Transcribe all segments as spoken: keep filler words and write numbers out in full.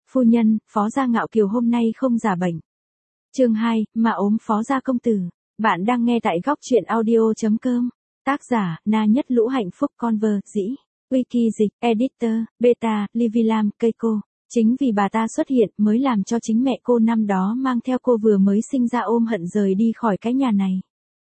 phu nhân, Phó gia Ngạo Kiều hôm nay không giả bệnh. Chương hai, mà ốm Phó gia công tử. Bạn đang nghe tại góc truyện audio.com. Tác giả, Na Nhất Lũ Hạnh Phúc Conver, dĩ. Wiki dịch, editor, beta, Livilam, Keiko. Chính vì bà ta xuất hiện mới làm cho chính mẹ cô năm đó mang theo cô vừa mới sinh ra ôm hận rời đi khỏi cái nhà này.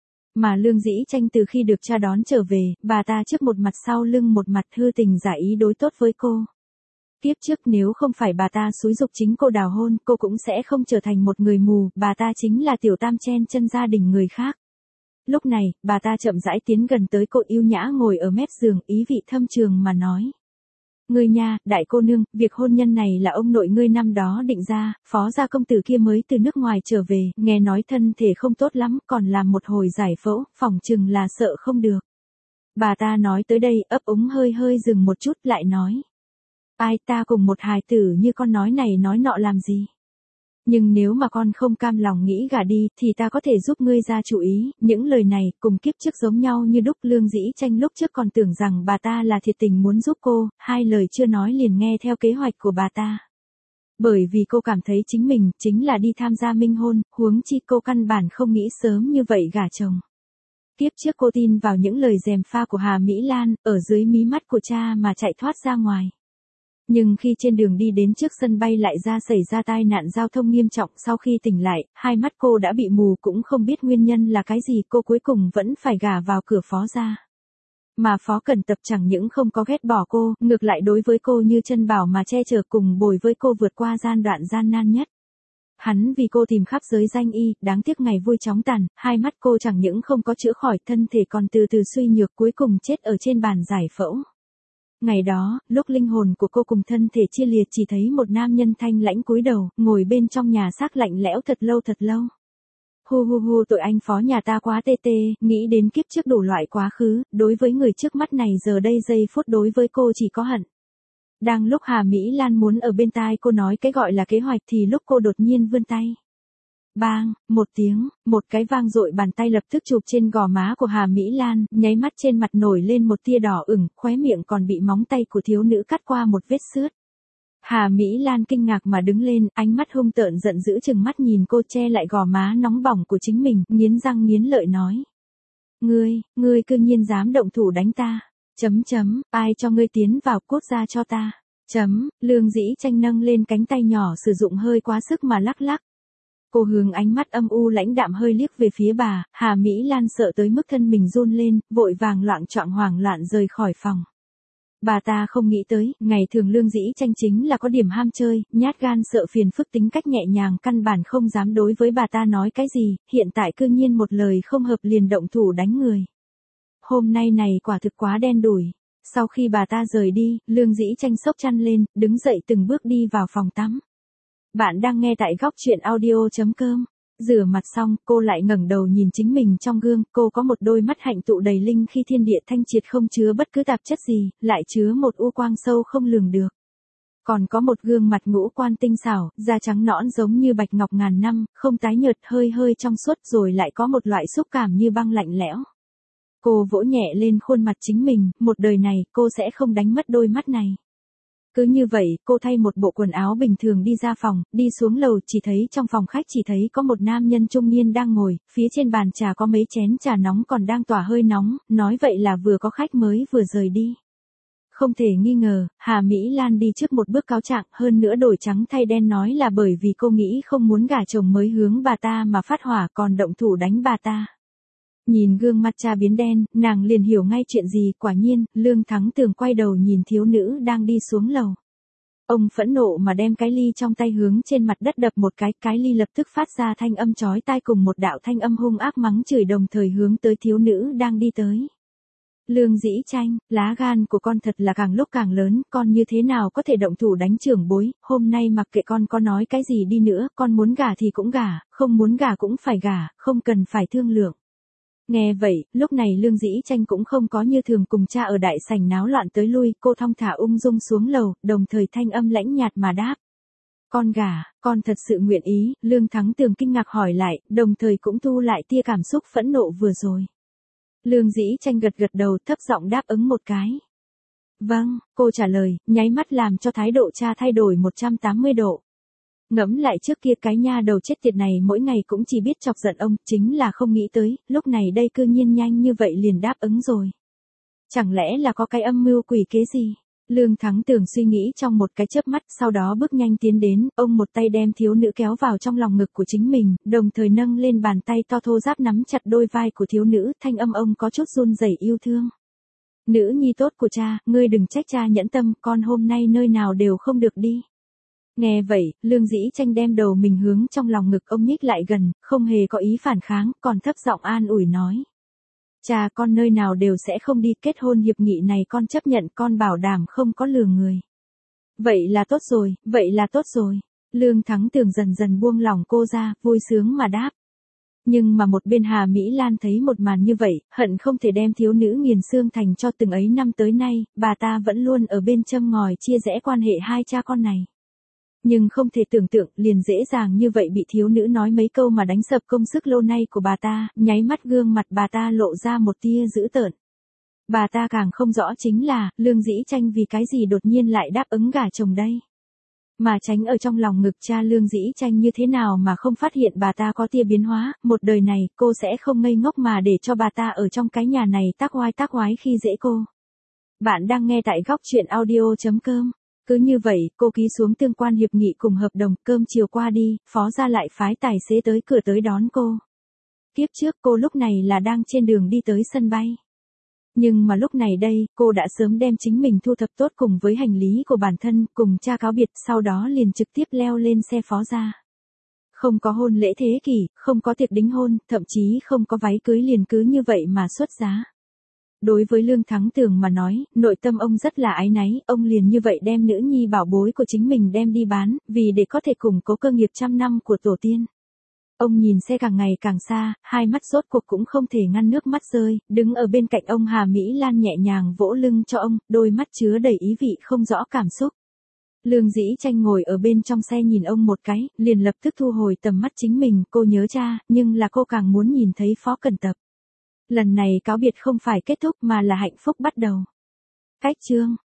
Mà Lương Dĩ Tranh từ khi được cha đón trở về, bà ta trước một mặt sau lưng một mặt hư tình giả ý đối tốt với cô. Tiếp trước nếu không phải bà ta xúi giục chính cô đào hôn, cô cũng sẽ không trở thành một người mù, bà ta chính là tiểu tam chen chân gia đình người khác. Lúc này, bà ta chậm rãi tiến gần tới cô, yêu nhã ngồi ở mép giường, ý vị thâm trường mà nói. Ngươi nha, đại cô nương, việc hôn nhân này là ông nội ngươi năm đó định ra, Phó gia công tử kia mới từ nước ngoài trở về, nghe nói thân thể không tốt lắm, còn làm một hồi giải phẫu, phỏng chừng là sợ không được. Bà ta nói tới đây, ấp úng hơi hơi dừng một chút lại nói. Ai, ta cùng một hài tử như con nói này nói nọ làm gì? Nhưng nếu mà con không cam lòng nghĩ gả đi, thì ta có thể giúp ngươi ra chủ ý. Những lời này, cùng kiếp trước giống nhau như đúc. Lương Dĩ Tranh lúc trước còn tưởng rằng bà ta là thiệt tình muốn giúp cô, hai lời chưa nói liền nghe theo kế hoạch của bà ta. Bởi vì cô cảm thấy chính mình, chính là đi tham gia minh hôn, huống chi cô căn bản không nghĩ sớm như vậy gả chồng. Tiếp trước cô tin vào những lời gièm pha của Hà Mỹ Lan, ở dưới mí mắt của cha mà chạy thoát ra ngoài. Nhưng khi trên đường đi đến trước sân bay lại ra xảy ra tai nạn giao thông nghiêm trọng, sau khi tỉnh lại, hai mắt cô đã bị mù, cũng không biết nguyên nhân là cái gì, cô cuối cùng vẫn phải gả vào cửa Phó gia. Mà Phó Cẩn Tập chẳng những không có ghét bỏ cô, ngược lại đối với cô như chân bảo mà che chở, cùng bồi với cô vượt qua gian đoạn gian nan nhất. Hắn vì cô tìm khắp giới danh y, đáng tiếc ngày vui chóng tàn, hai mắt cô chẳng những không có chữa khỏi, thân thể còn từ từ suy nhược, cuối cùng chết ở trên bàn giải phẫu. Ngày đó, lúc linh hồn của cô cùng thân thể chia liệt, chỉ thấy một nam nhân thanh lãnh cúi đầu, ngồi bên trong nhà xác lạnh lẽo thật lâu thật lâu. Hu hu hu, tội anh Phó nhà ta quá tê tê, nghĩ đến kiếp trước đủ loại quá khứ, đối với người trước mắt này giờ đây giây phút đối với cô chỉ có hận. Đang lúc Hà Mỹ Lan muốn ở bên tai cô nói cái gọi là kế hoạch thì lúc cô đột nhiên vươn tay. Bang, một tiếng, một cái vang dội, bàn tay lập tức chụp trên gò má của Hà Mỹ Lan, nháy mắt trên mặt nổi lên một tia đỏ ửng, khóe miệng còn bị móng tay của thiếu nữ cắt qua một vết xước. Hà Mỹ Lan kinh ngạc mà đứng lên, ánh mắt hung tợn giận dữ chừng mắt nhìn cô, che lại gò má nóng bỏng của chính mình, nghiến răng nghiến lợi nói. Ngươi, ngươi cư nhiên dám động thủ đánh ta. Chấm chấm, ai cho ngươi tiến vào, cút ra cho ta. Chấm, Lương Dĩ Tranh nâng lên cánh tay nhỏ sử dụng hơi quá sức mà lắc lắc. Cô hướng ánh mắt âm u lãnh đạm hơi liếc về phía bà, Hà Mỹ Lan sợ tới mức thân mình run lên, vội vàng loạng choạng hoảng loạn rời khỏi phòng. Bà ta không nghĩ tới, ngày thường Lương Dĩ Tranh chính là có điểm ham chơi, nhát gan sợ phiền phức, tính cách nhẹ nhàng, căn bản không dám đối với bà ta nói cái gì, hiện tại cư nhiên một lời không hợp liền động thủ đánh người. Hôm nay này quả thực quá đen đủi. Sau khi bà ta rời đi, Lương Dĩ Tranh xốc chăn lên, đứng dậy từng bước đi vào phòng tắm. Bạn đang nghe tại góc truyện audio.com. Rửa mặt xong, cô lại ngẩng đầu nhìn chính mình trong gương, cô có một đôi mắt hạnh tụ đầy linh khi thiên địa thanh triệt, không chứa bất cứ tạp chất gì, lại chứa một u quang sâu không lường được. Còn có một gương mặt ngũ quan tinh xảo, da trắng nõn giống như bạch ngọc ngàn năm, không tái nhợt, hơi hơi trong suốt, rồi lại có một loại xúc cảm như băng lạnh lẽo. Cô vỗ nhẹ lên khuôn mặt chính mình, một đời này, cô sẽ không đánh mất đôi mắt này. Cứ như vậy, cô thay một bộ quần áo bình thường đi ra phòng, đi xuống lầu, chỉ thấy trong phòng khách chỉ thấy có một nam nhân trung niên đang ngồi, phía trên bàn trà có mấy chén trà nóng còn đang tỏa hơi nóng, nói vậy là vừa có khách mới vừa rời đi. Không thể nghi ngờ, Hà Mỹ Lan đi trước một bước cáo trạng, hơn nữa đổi trắng thay đen nói là bởi vì cô nghĩ không muốn gả chồng mới hướng bà ta mà phát hỏa, còn động thủ đánh bà ta. Nhìn gương mặt cha biến đen, nàng liền hiểu ngay chuyện gì, quả nhiên, Lương Thắng Tường quay đầu nhìn thiếu nữ đang đi xuống lầu. Ông phẫn nộ mà đem cái ly trong tay hướng trên mặt đất đập một cái, cái ly lập tức phát ra thanh âm chói tai cùng một đạo thanh âm hung ác mắng chửi đồng thời hướng tới thiếu nữ đang đi tới. Lương Dĩ Tranh, lá gan của con thật là càng lúc càng lớn, con như thế nào có thể động thủ đánh trưởng bối, hôm nay mặc kệ con có nói cái gì đi nữa, con muốn gả thì cũng gả, không muốn gả cũng phải gả, không cần phải thương lượng. Nghe vậy, lúc này Lương Dĩ Tranh cũng không có như thường cùng cha ở đại sảnh náo loạn tới lui, cô thong thả ung dung xuống lầu, đồng thời thanh âm lãnh nhạt mà đáp. Con gả, con thật sự nguyện ý, Lương Thắng Tường kinh ngạc hỏi lại, đồng thời cũng thu lại tia cảm xúc phẫn nộ vừa rồi. Lương Dĩ Tranh gật gật đầu, thấp giọng đáp ứng một cái. Vâng, cô trả lời, nháy mắt làm cho thái độ cha thay đổi một trăm tám mươi độ. Ngẫm lại trước kia cái nha đầu chết tiệt này mỗi ngày cũng chỉ biết chọc giận ông, chính là không nghĩ tới, lúc này đây cư nhiên nhanh như vậy liền đáp ứng rồi. Chẳng lẽ là có cái âm mưu quỷ kế gì? Lương Thắng Tường suy nghĩ trong một cái chớp mắt, sau đó bước nhanh tiến đến, ông một tay đem thiếu nữ kéo vào trong lòng ngực của chính mình, đồng thời nâng lên bàn tay to thô ráp nắm chặt đôi vai của thiếu nữ, thanh âm ông có chút run rẩy yêu thương. Nữ nhi tốt của cha, ngươi đừng trách cha nhẫn tâm, con hôm nay nơi nào đều không được đi. Nghe vậy, Lương Dĩ Tranh đem đầu mình hướng trong lòng ngực ông nhích lại gần, không hề có ý phản kháng, còn thấp giọng an ủi nói. Cha con nơi nào đều sẽ không đi, kết hôn hiệp nghị này con chấp nhận, con bảo đảm không có lừa người. Vậy là tốt rồi, vậy là tốt rồi. Lương Thắng Tường dần dần buông lòng cô ra, vui sướng mà đáp. Nhưng mà một bên Hà Mỹ Lan thấy một màn như vậy, hận không thể đem thiếu nữ nghiền xương thành cho từng ấy năm tới nay, bà ta vẫn luôn ở bên châm ngòi chia rẽ quan hệ hai cha con này. Nhưng không thể tưởng tượng liền dễ dàng như vậy bị thiếu nữ nói mấy câu mà đánh sập công sức lâu nay của bà ta, nháy mắt gương mặt bà ta lộ ra một tia dữ tợn. Bà ta càng không rõ chính là, Lương Dĩ Tranh vì cái gì đột nhiên lại đáp ứng gả chồng đây. Mà tránh ở trong lòng ngực cha Lương Dĩ Tranh như thế nào mà không phát hiện bà ta có tia biến hóa, một đời này cô sẽ không ngây ngốc mà để cho bà ta ở trong cái nhà này tác oai tác oái khi dễ cô. Bạn đang nghe tại góc truyện audio chấm com. Cứ như vậy, cô ký xuống tương quan hiệp nghị cùng hợp đồng, cơm chiều qua đi, phó gia lại phái tài xế tới cửa tới đón cô. Tiếp trước cô lúc này là đang trên đường đi tới sân bay. Nhưng mà lúc này đây, cô đã sớm đem chính mình thu thập tốt cùng với hành lý của bản thân, cùng cha cáo biệt, sau đó liền trực tiếp leo lên xe phó gia. Không có hôn lễ thế kỷ, không có tiệc đính hôn, thậm chí không có váy cưới liền cứ như vậy mà xuất giá. Đối với Lương Thắng Tường mà nói, nội tâm ông rất là áy náy, ông liền như vậy đem nữ nhi bảo bối của chính mình đem đi bán, vì để có thể củng cố cơ nghiệp trăm năm của tổ tiên. Ông nhìn xe càng ngày càng xa, hai mắt rốt cuộc cũng không thể ngăn nước mắt rơi, đứng ở bên cạnh ông Hà Mỹ Lan nhẹ nhàng vỗ lưng cho ông, đôi mắt chứa đầy ý vị không rõ cảm xúc. Lương Dĩ Tranh ngồi ở bên trong xe nhìn ông một cái, liền lập tức thu hồi tầm mắt chính mình, cô nhớ cha, nhưng là cô càng muốn nhìn thấy Phó Cẩn Tập. Lần này cáo biệt không phải kết thúc mà là hạnh phúc bắt đầu. Cách chương